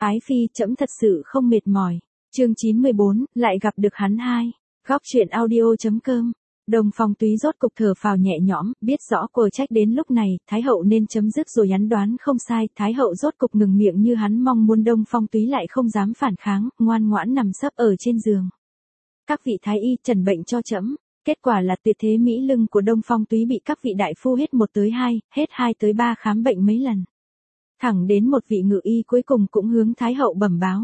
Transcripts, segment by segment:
Ái phi, trẫm thật sự không mệt mỏi. Chương 94, lại gặp được hắn hai. Góc truyện audio.com. Đông Phong Túy rốt cục thở phào nhẹ nhõm, biết rõ quờ trách đến lúc này, Thái hậu nên chấm dứt rồi, hắn đoán không sai, Thái hậu rốt cục ngừng miệng như hắn mong muốn. Đông Phong Túy lại không dám phản kháng, ngoan ngoãn nằm sấp ở trên giường. Các vị thái y trần bệnh cho trẫm. Kết quả là tuyệt thế mỹ lưng của Đông Phong Túy bị các vị đại phu hết 1 tới 2, hết 2 tới 3 khám bệnh mấy lần. Thẳng đến một vị ngự y cuối cùng cũng hướng Thái hậu bẩm báo.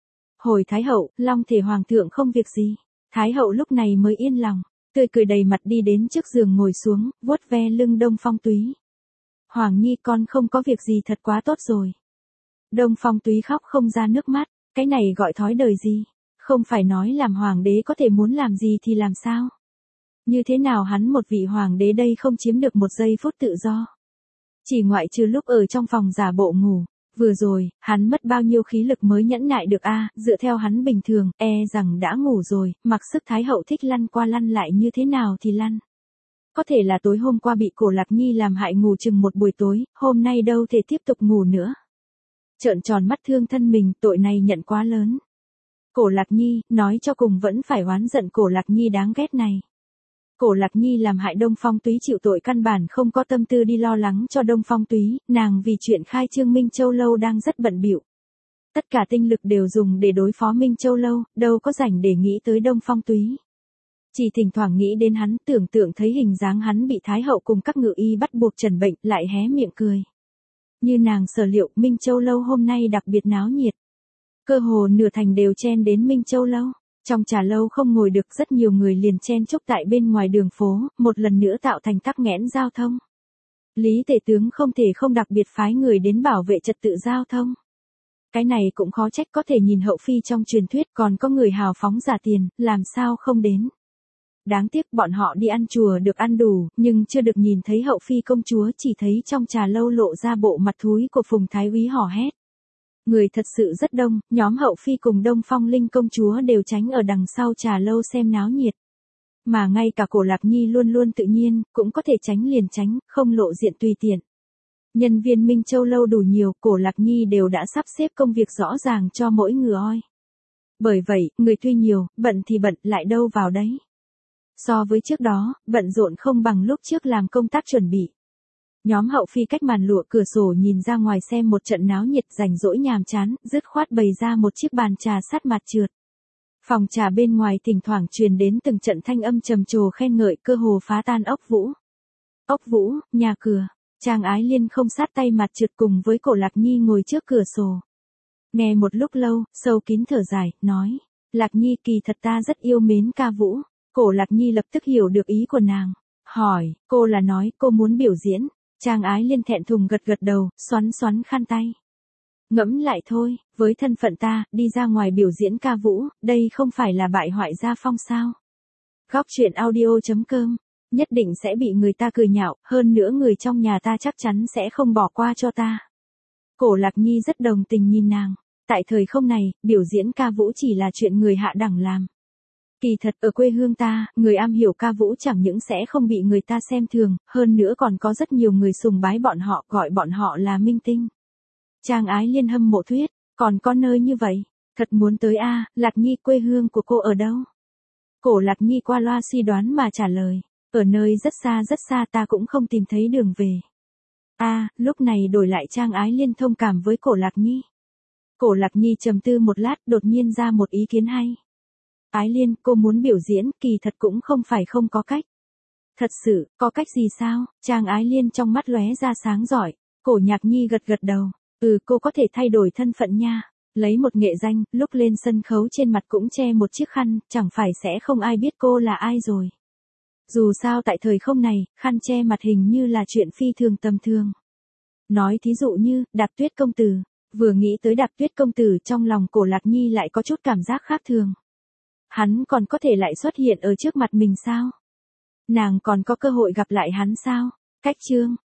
Hồi Thái hậu, long thể hoàng thượng không việc gì. Thái hậu lúc này mới yên lòng, tươi cười đầy mặt đi đến trước giường ngồi xuống, vuốt ve lưng Đông Phong Túy. Hoàng nhi con không có việc gì thật quá tốt rồi. Đông Phong Túy khóc không ra nước mắt, cái này gọi thói đời gì? Không phải nói làm hoàng đế có thể muốn làm gì thì làm sao? Như thế nào hắn một vị hoàng đế đây không chiếm được 1 giây phút tự do? Chỉ ngoại trừ lúc ở trong phòng giả bộ ngủ, vừa rồi, hắn mất bao nhiêu khí lực mới nhẫn nại được dựa theo hắn bình thường, rằng đã ngủ rồi, mặc sức Thái hậu thích lăn qua lăn lại như thế nào thì lăn. Có thể là tối hôm qua bị Cổ Lạc Nhi làm hại ngủ chừng 1 buổi tối, hôm nay đâu thể tiếp tục ngủ nữa. Trợn tròn mắt thương thân mình, tội này nhận quá lớn. Cổ Lạc Nhi, nói cho cùng vẫn phải oán giận Cổ Lạc Nhi đáng ghét này. Cổ Lạc Nhi làm hại Đông Phong Túy chịu tội, căn bản không có tâm tư đi lo lắng cho Đông Phong Túy, nàng vì chuyện khai trương Minh Châu Lâu đang rất bận bịu. Tất cả tinh lực đều dùng để đối phó Minh Châu Lâu, đâu có rảnh để nghĩ tới Đông Phong Túy. Chỉ thỉnh thoảng nghĩ đến hắn, tưởng tượng thấy hình dáng hắn bị Thái hậu cùng các ngự y bắt buộc trần bệnh, lại hé miệng cười. Như nàng sở liệu, Minh Châu Lâu hôm nay đặc biệt náo nhiệt. Cơ hồ nửa thành đều chen đến Minh Châu Lâu. Trong trà lâu không ngồi được, rất nhiều người liền chen chúc tại bên ngoài đường phố, một lần nữa tạo thành tắc nghẽn giao thông. Lý tể tướng không thể không đặc biệt phái người đến bảo vệ trật tự giao thông. Cái này cũng khó trách, có thể nhìn hậu phi trong truyền thuyết, còn có người hào phóng giả tiền, làm sao không đến. Đáng tiếc bọn họ đi ăn chùa được ăn đủ, nhưng chưa được nhìn thấy hậu phi công chúa, chỉ thấy trong trà lâu lộ ra bộ mặt thúi của Phùng Thái úy hò hét. Người thật sự rất đông, nhóm hậu phi cùng Đông Phong Linh công chúa đều tránh ở đằng sau trà lâu xem náo nhiệt. Mà ngay cả Cổ Lạc Nhi luôn luôn tự nhiên, cũng có thể tránh liền tránh, không lộ diện tùy tiện. Nhân viên Minh Châu Lâu đủ nhiều, Cổ Lạc Nhi đều đã sắp xếp công việc rõ ràng cho mỗi người oi. Bởi vậy, người tuy nhiều, bận thì bận, lại đâu vào đấy. So với trước đó, bận rộn không bằng lúc trước làm công tác chuẩn bị. Nhóm hậu phi cách màn lụa cửa sổ nhìn ra ngoài xem một trận náo nhiệt, rảnh rỗi nhàm chán, dứt khoát bày ra một chiếc bàn trà sát mặt trượt. Phòng trà bên ngoài thỉnh thoảng truyền đến từng trận thanh âm trầm trồ khen ngợi, cơ hồ phá tan ốc vũ. Ốc vũ, nhà cửa, Trang Ái Liên không sát tay mặt trượt cùng với Cổ Lạc Nhi ngồi trước cửa sổ. Nghe một lúc lâu, sâu kín thở dài, nói, Lạc Nhi kỳ thật ta rất yêu mến ca vũ. Cổ Lạc Nhi lập tức hiểu được ý của nàng. Hỏi, cô là nói cô muốn biểu diễn. Trang Ái Liên thẹn thùng gật gật đầu, xoắn xoắn khăn tay. Ngẫm lại thôi, với thân phận ta, đi ra ngoài biểu diễn ca vũ, đây không phải là bại hoại gia phong sao? Góc truyện audio.com, nhất định sẽ bị người ta cười nhạo, hơn nữa người trong nhà ta chắc chắn sẽ không bỏ qua cho ta. Cổ Lạc Nhi rất đồng tình nhìn nàng. Tại thời không này, biểu diễn ca vũ chỉ là chuyện người hạ đẳng làm. Kỳ thật ở quê hương ta, người am hiểu ca vũ chẳng những sẽ không bị người ta xem thường, hơn nữa còn có rất nhiều người sùng bái bọn họ, gọi bọn họ là minh tinh. Trang Ái Liên hâm mộ thuyết, còn có nơi như vậy, thật muốn tới Lạc Nhi quê hương của cô ở đâu? Cổ Lạc Nhi qua loa suy đoán mà trả lời, ở nơi rất xa ta cũng không tìm thấy đường về. Lúc này đổi lại Trang Ái Liên thông cảm với Cổ Lạc Nhi. Cổ Lạc Nhi trầm tư một lát, đột nhiên ra một ý kiến hay. Ái Liên, cô muốn biểu diễn, kỳ thật cũng không phải không có cách. Thật sự, có cách gì sao? Trang Ái Liên trong mắt lóe ra sáng giỏi. Cổ Nhạc Nhi gật gật đầu. Cô có thể thay đổi thân phận nha. Lấy một nghệ danh, lúc lên sân khấu trên mặt cũng che một chiếc khăn, chẳng phải sẽ không ai biết cô là ai rồi. Dù sao tại thời không này, khăn che mặt hình như là chuyện phi thường tầm thường. Nói thí dụ như, Đạp Tuyết công tử. Vừa nghĩ tới Đạp Tuyết công tử, trong lòng Cổ Lạc Nhi lại có chút cảm giác khác thường. Hắn còn có thể lại xuất hiện ở trước mặt mình sao? Nàng còn có cơ hội gặp lại hắn sao? Cách chương